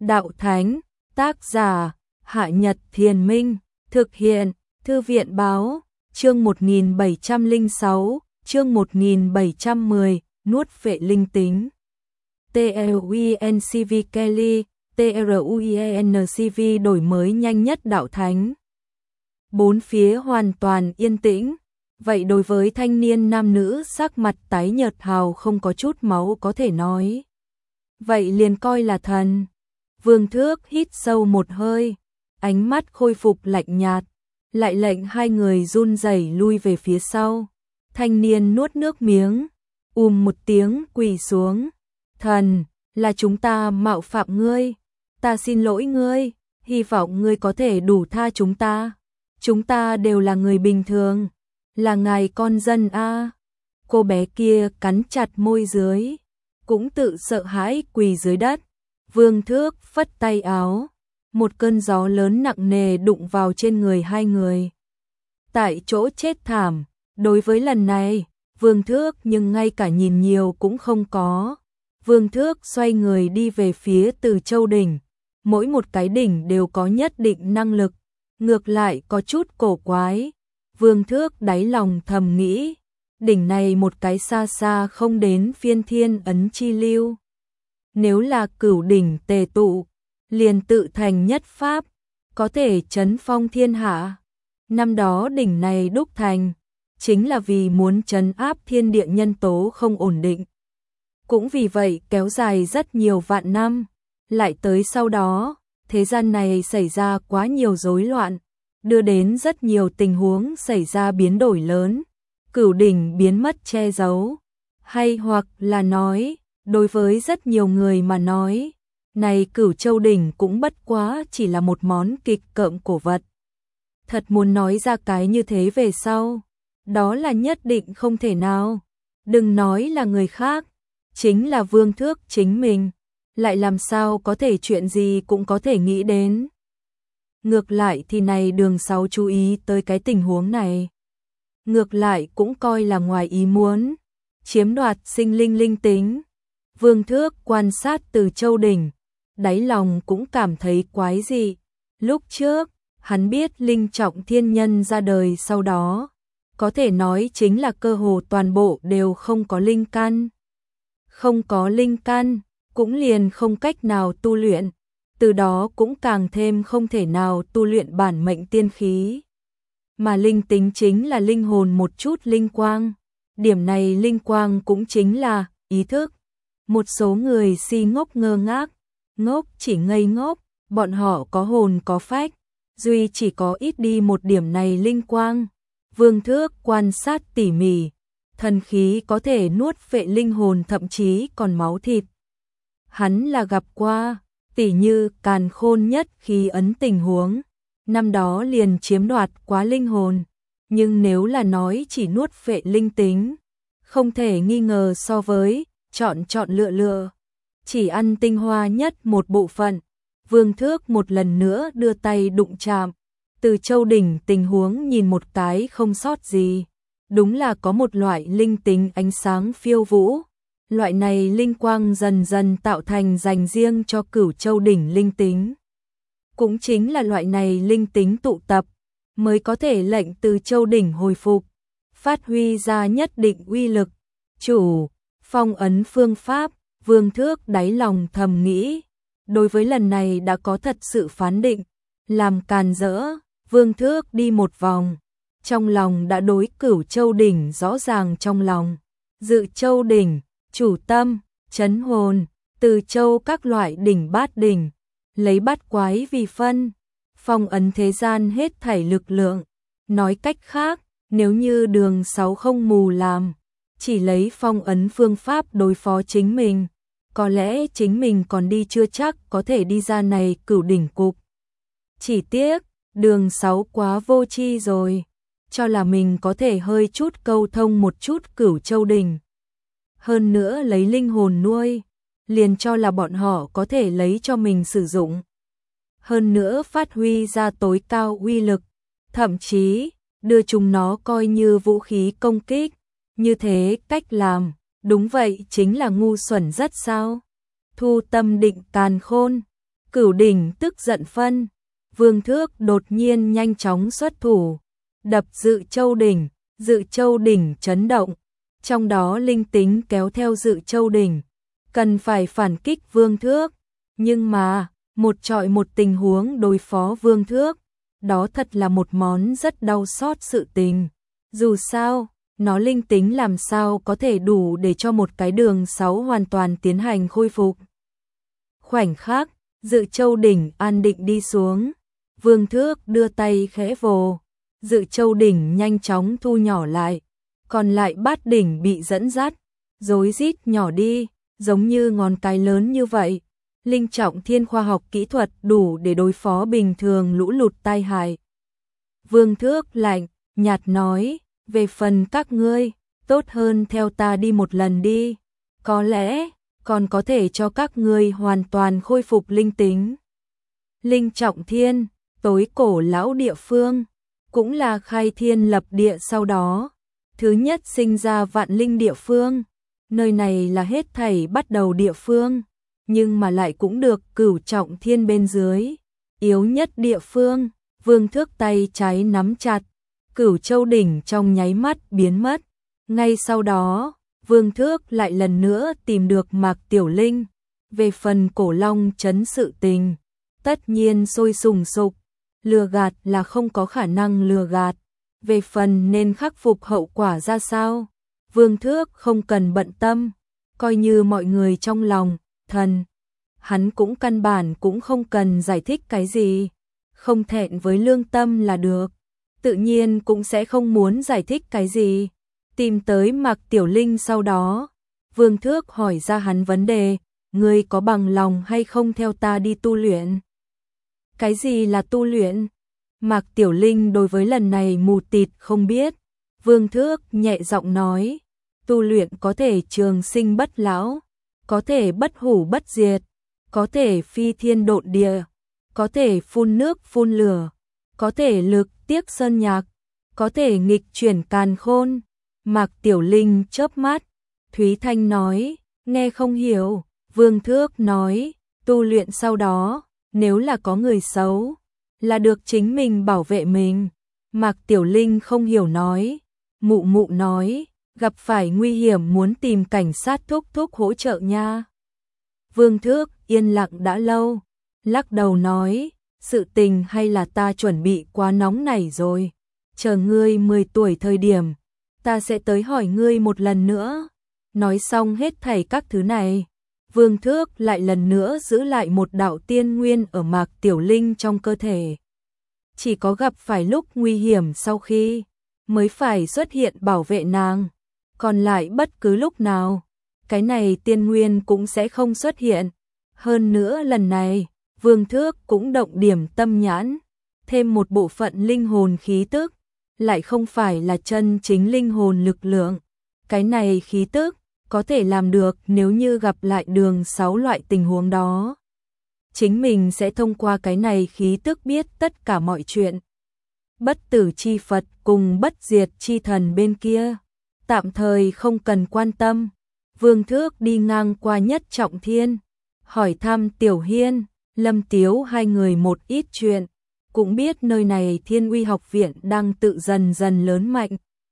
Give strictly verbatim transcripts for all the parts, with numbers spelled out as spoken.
Đạo Thánh, tác giả, Hạ Nhật Thiền Minh, thực hiện, Thư viện Báo, chương một nghìn bảy trăm lẻ sáu, chương một nghìn bảy trăm mười, nuốt phệ linh tính. TRUINCV Kelly, TRUINCV đổi mới nhanh nhất Đạo Thánh. Bốn phía hoàn toàn yên tĩnh. Vậy đối với thanh niên nam nữ sắc mặt tái nhợt hào không có chút máu có thể nói. Vậy liền coi là thần. Vương Thước hít sâu một hơi, ánh mắt khôi phục lạnh nhạt, lại lệnh hai người run rẩy lui về phía sau. Thanh niên nuốt nước miếng, ùm một tiếng quỳ xuống. Thần, là chúng ta mạo phạm ngươi, ta xin lỗi ngươi, hy vọng ngươi có thể đủ tha chúng ta. Chúng ta đều là người bình thường, là ngài con dân a. Cô bé kia cắn chặt môi dưới, cũng tự sợ hãi quỳ dưới đất. Vương Thước phất tay áo, một cơn gió lớn nặng nề đụng vào trên người hai người. Tại chỗ chết thảm, đối với lần này, Vương Thước nhưng ngay cả nhìn nhiều cũng không có. Vương Thước xoay người đi về phía Từ Châu đỉnh, mỗi một cái đỉnh đều có nhất định năng lực, ngược lại có chút cổ quái. Vương Thước đáy lòng thầm nghĩ, đỉnh này một cái xa xa không đến phiên thiên ấn chi lưu. Nếu là cửu đỉnh tề tụ, liền tự thành nhất pháp, có thể chấn phong thiên hạ. Năm đó đỉnh này đúc thành, chính là vì muốn trấn áp thiên địa nhân tố không ổn định. Cũng vì vậy kéo dài rất nhiều vạn năm, lại tới sau đó, thế gian này xảy ra quá nhiều rối loạn, đưa đến rất nhiều tình huống xảy ra biến đổi lớn, cửu đỉnh biến mất che giấu, hay hoặc là nói, đối với rất nhiều người mà nói, này Cửu Châu đỉnh cũng bất quá chỉ là một món kịch cợm cổ vật. Thật muốn nói ra cái như thế về sau, đó là nhất định không thể nào. Đừng nói là người khác, chính là Vương Thước chính mình, lại làm sao có thể chuyện gì cũng có thể nghĩ đến. Ngược lại thì này Đường Sáu chú ý tới cái tình huống này. Ngược lại cũng coi là ngoài ý muốn, chiếm đoạt sinh linh linh tính. Vương Thước quan sát Từ Châu đỉnh, đáy lòng cũng cảm thấy quái dị. Lúc trước, hắn biết Linh Trọng Thiên Nhân ra đời sau đó, có thể nói chính là cơ hồ toàn bộ đều không có linh căn. Không có linh căn, cũng liền không cách nào tu luyện, từ đó cũng càng thêm không thể nào tu luyện bản mệnh tiên khí. Mà linh tính chính là linh hồn một chút linh quang, điểm này linh quang cũng chính là ý thức. Một số người si ngốc ngơ ngác, ngốc chỉ ngây ngốc, bọn họ có hồn có phách, duy chỉ có ít đi một điểm này linh quang. Vương Thước quan sát tỉ mỉ, thần khí có thể nuốt phệ linh hồn thậm chí còn máu thịt. Hắn là gặp qua, tỉ như Càn Khôn nhất khí ấn tình huống, năm đó liền chiếm đoạt quá linh hồn, nhưng nếu là nói chỉ nuốt phệ linh tính, không thể nghi ngờ so với chọn chọn lựa lựa, chỉ ăn tinh hoa nhất một bộ phận. Vương Thước một lần nữa đưa tay đụng chạm, Từ Châu đỉnh tình huống nhìn một cái không sót gì, đúng là có một loại linh tính ánh sáng phiêu vũ. Loại này linh quang dần dần tạo thành dành riêng cho Cửu Châu đỉnh linh tính. Cũng chính là loại này linh tính tụ tập, mới có thể lệnh Từ Châu đỉnh hồi phục, phát huy ra nhất định uy lực. Chủ, phong ấn phương pháp, Vương Thước đáy lòng thầm nghĩ. Đối với lần này đã có thật sự phán định, làm càn rỡ, Vương Thước đi một vòng, trong lòng đã đối Cửu Châu đỉnh rõ ràng trong lòng. Dự Châu đỉnh, chủ tâm, chấn hồn, Từ Châu các loại đỉnh bát đỉnh, lấy bát quái vì phân, phong ấn thế gian hết thảy lực lượng. Nói cách khác, nếu như Đường Sáu không mù làm, chỉ lấy phong ấn phương pháp đối phó chính mình, có lẽ chính mình còn đi chưa chắc có thể đi ra này cửu đỉnh cục. Chỉ tiếc, Đường Sáu quá vô tri rồi, cho là mình có thể hơi chút câu thông một chút Cửu Châu đỉnh. Hơn nữa lấy linh hồn nuôi, liền cho là bọn họ có thể lấy cho mình sử dụng. Hơn nữa phát huy ra tối cao uy lực, thậm chí đưa chúng nó coi như vũ khí công kích. Như thế cách làm, đúng vậy chính là ngu xuẩn rất sao. Thu tâm định càn khôn, Cửu đỉnh tức giận phân, Vương Thước đột nhiên nhanh chóng xuất thủ, đập Dự Châu đỉnh, Dự Châu đỉnh chấn động, trong đó linh tính kéo theo Dự Châu đỉnh, cần phải phản kích Vương Thước, nhưng mà, một trọi một tình huống đối phó Vương Thước, đó thật là một món rất đau xót sự tình. Dù sao, nó linh tính làm sao có thể đủ để cho một cái đường sáu hoàn toàn tiến hành khôi phục. Khoảnh khắc, Dự Châu đỉnh an định đi xuống, Vương Thước đưa tay khẽ vồ, Dự Châu đỉnh nhanh chóng thu nhỏ lại, còn lại bát đỉnh bị dẫn dắt, rối rít nhỏ đi, giống như ngón cái lớn như vậy. Linh trọng thiên khoa học kỹ thuật đủ để đối phó bình thường lũ lụt tai hại. Vương Thước lạnh, nhạt nói, về phần các ngươi, tốt hơn theo ta đi một lần đi, có lẽ còn có thể cho các ngươi hoàn toàn khôi phục linh tính. Linh trọng thiên, tối cổ lão địa phương, cũng là khai thiên lập địa sau đó, thứ nhất sinh ra vạn linh địa phương, nơi này là hết thảy bắt đầu địa phương, nhưng mà lại cũng được cửu trọng thiên bên dưới, yếu nhất địa phương. Vương Thước tay trái nắm chặt, Cửu Châu đỉnh trong nháy mắt biến mất, ngay sau đó, Vương Thước lại lần nữa tìm được Mạc Tiểu Linh, về phần Cổ Long trấn sự tình, tất nhiên sôi sùng sục, lừa gạt là không có khả năng lừa gạt, về phần nên khắc phục hậu quả ra sao, Vương Thước không cần bận tâm, coi như mọi người trong lòng, thần, hắn cũng căn bản cũng không cần giải thích cái gì, không thẹn với lương tâm là được, tự nhiên cũng sẽ không muốn giải thích cái gì. Tìm tới Mạc Tiểu Linh sau đó, Vương Thước hỏi ra hắn vấn đề, ngươi có bằng lòng hay không theo ta đi tu luyện? Cái gì là tu luyện? Mạc Tiểu Linh đối với lần này mù tịt không biết, Vương Thước nhẹ giọng nói, tu luyện có thể trường sinh bất lão, có thể bất hủ bất diệt, có thể phi thiên độn địa, có thể phun nước phun lửa, có thể lực tiếc sơn nhạc, có thể nghịch chuyển càn khôn. Mạc Tiểu Linh chớp mắt, Thúy Thanh nói, nghe không hiểu, Vương Thước nói, tu luyện sau đó, nếu là có người xấu, là được chính mình bảo vệ mình. Mạc Tiểu Linh không hiểu nói, mụ mụ nói, gặp phải nguy hiểm muốn tìm cảnh sát thúc thúc hỗ trợ nha. Vương Thước yên lặng đã lâu, lắc đầu nói, sự tình hay là ta chuẩn bị quá nóng nảy rồi, chờ ngươi mười tuổi thời điểm, ta sẽ tới hỏi ngươi một lần nữa. Nói xong hết thảy các thứ này, Vương Thước lại lần nữa giữ lại một đạo tiên nguyên ở Mạc Tiểu Linh trong cơ thể. Chỉ có gặp phải lúc nguy hiểm sau khi, mới phải xuất hiện bảo vệ nàng, còn lại bất cứ lúc nào, cái này tiên nguyên cũng sẽ không xuất hiện. Hơn nữa lần này, Vương Thước cũng động điểm tâm nhãn, thêm một bộ phận linh hồn khí tức, lại không phải là chân chính linh hồn lực lượng. Cái này khí tức, có thể làm được nếu như gặp lại đường sáu loại tình huống đó. Chính mình sẽ thông qua cái này khí tức biết tất cả mọi chuyện. Bất tử chi Phật cùng bất diệt chi thần bên kia, tạm thời không cần quan tâm. Vương Thước đi ngang qua Nhất Trọng Thiên, hỏi thăm Tiểu Hiên, Lâm Tiếu hai người một ít chuyện, cũng biết nơi này Thiên Uy học viện đang tự dần dần lớn mạnh.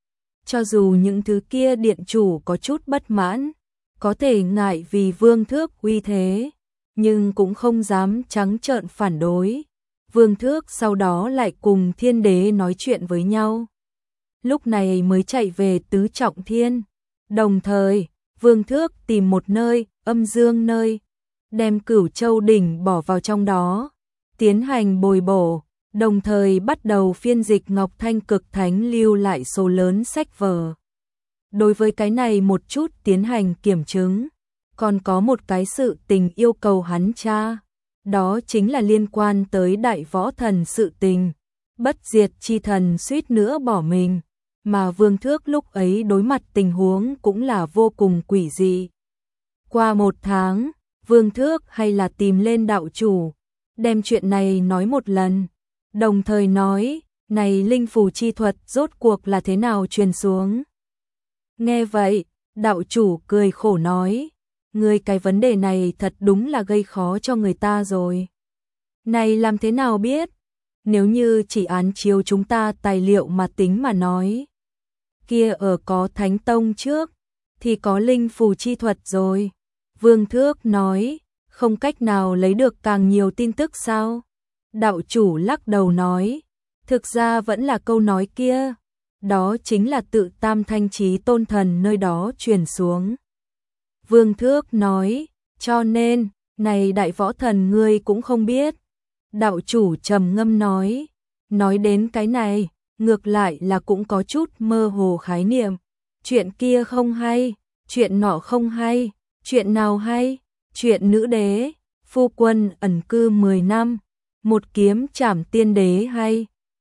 Cho dù những thứ kia điện chủ có chút bất mãn, có thể ngại vì Vương Thước uy thế, nhưng cũng không dám trắng trợn phản đối. Vương Thước sau đó lại cùng Thiên Đế nói chuyện với nhau, lúc này mới chạy về Tứ Trọng Thiên. Đồng thời, Vương Thước tìm một nơi, âm dương nơi, đem Cửu Châu đỉnh bỏ vào trong đó, tiến hành bồi bổ, đồng thời bắt đầu phiên dịch Ngọc Thanh Cực Thánh lưu lại số lớn sách vở. Đối với cái này một chút tiến hành kiểm chứng, còn có một cái sự tình yêu cầu hắn tra, đó chính là liên quan tới Đại Võ Thần sự tình. Bất diệt chi thần suýt nữa bỏ mình, mà Vương Thước lúc ấy đối mặt tình huống cũng là vô cùng quỷ dị. Qua một tháng, Vương Thước hay là tìm lên đạo chủ, đem chuyện này nói một lần, đồng thời nói, này linh phù chi thuật rốt cuộc là thế nào truyền xuống. Nghe vậy, đạo chủ cười khổ nói, ngươi cái vấn đề này thật đúng là gây khó cho người ta rồi. Này làm thế nào biết? Nếu như chỉ án chiếu chúng ta tài liệu mà tính mà nói. Kia ở có Thánh Tông trước, thì có linh phù chi thuật rồi. Vương Thước nói, không cách nào lấy được càng nhiều tin tức sao? Đạo chủ lắc đầu nói, thực ra vẫn là câu nói kia. Đó chính là tự Tam Thanh Chí Tôn Thần nơi đó truyền xuống. Vương Thước nói, cho nên, này đại võ thần ngươi cũng không biết. Đạo chủ trầm ngâm nói, nói đến cái này, ngược lại là cũng có chút mơ hồ khái niệm. Chuyện kia không hay, chuyện nọ không hay, chuyện nào hay, chuyện nữ đế, phu quân ẩn cư mười năm, một kiếm trảm tiên đế hay.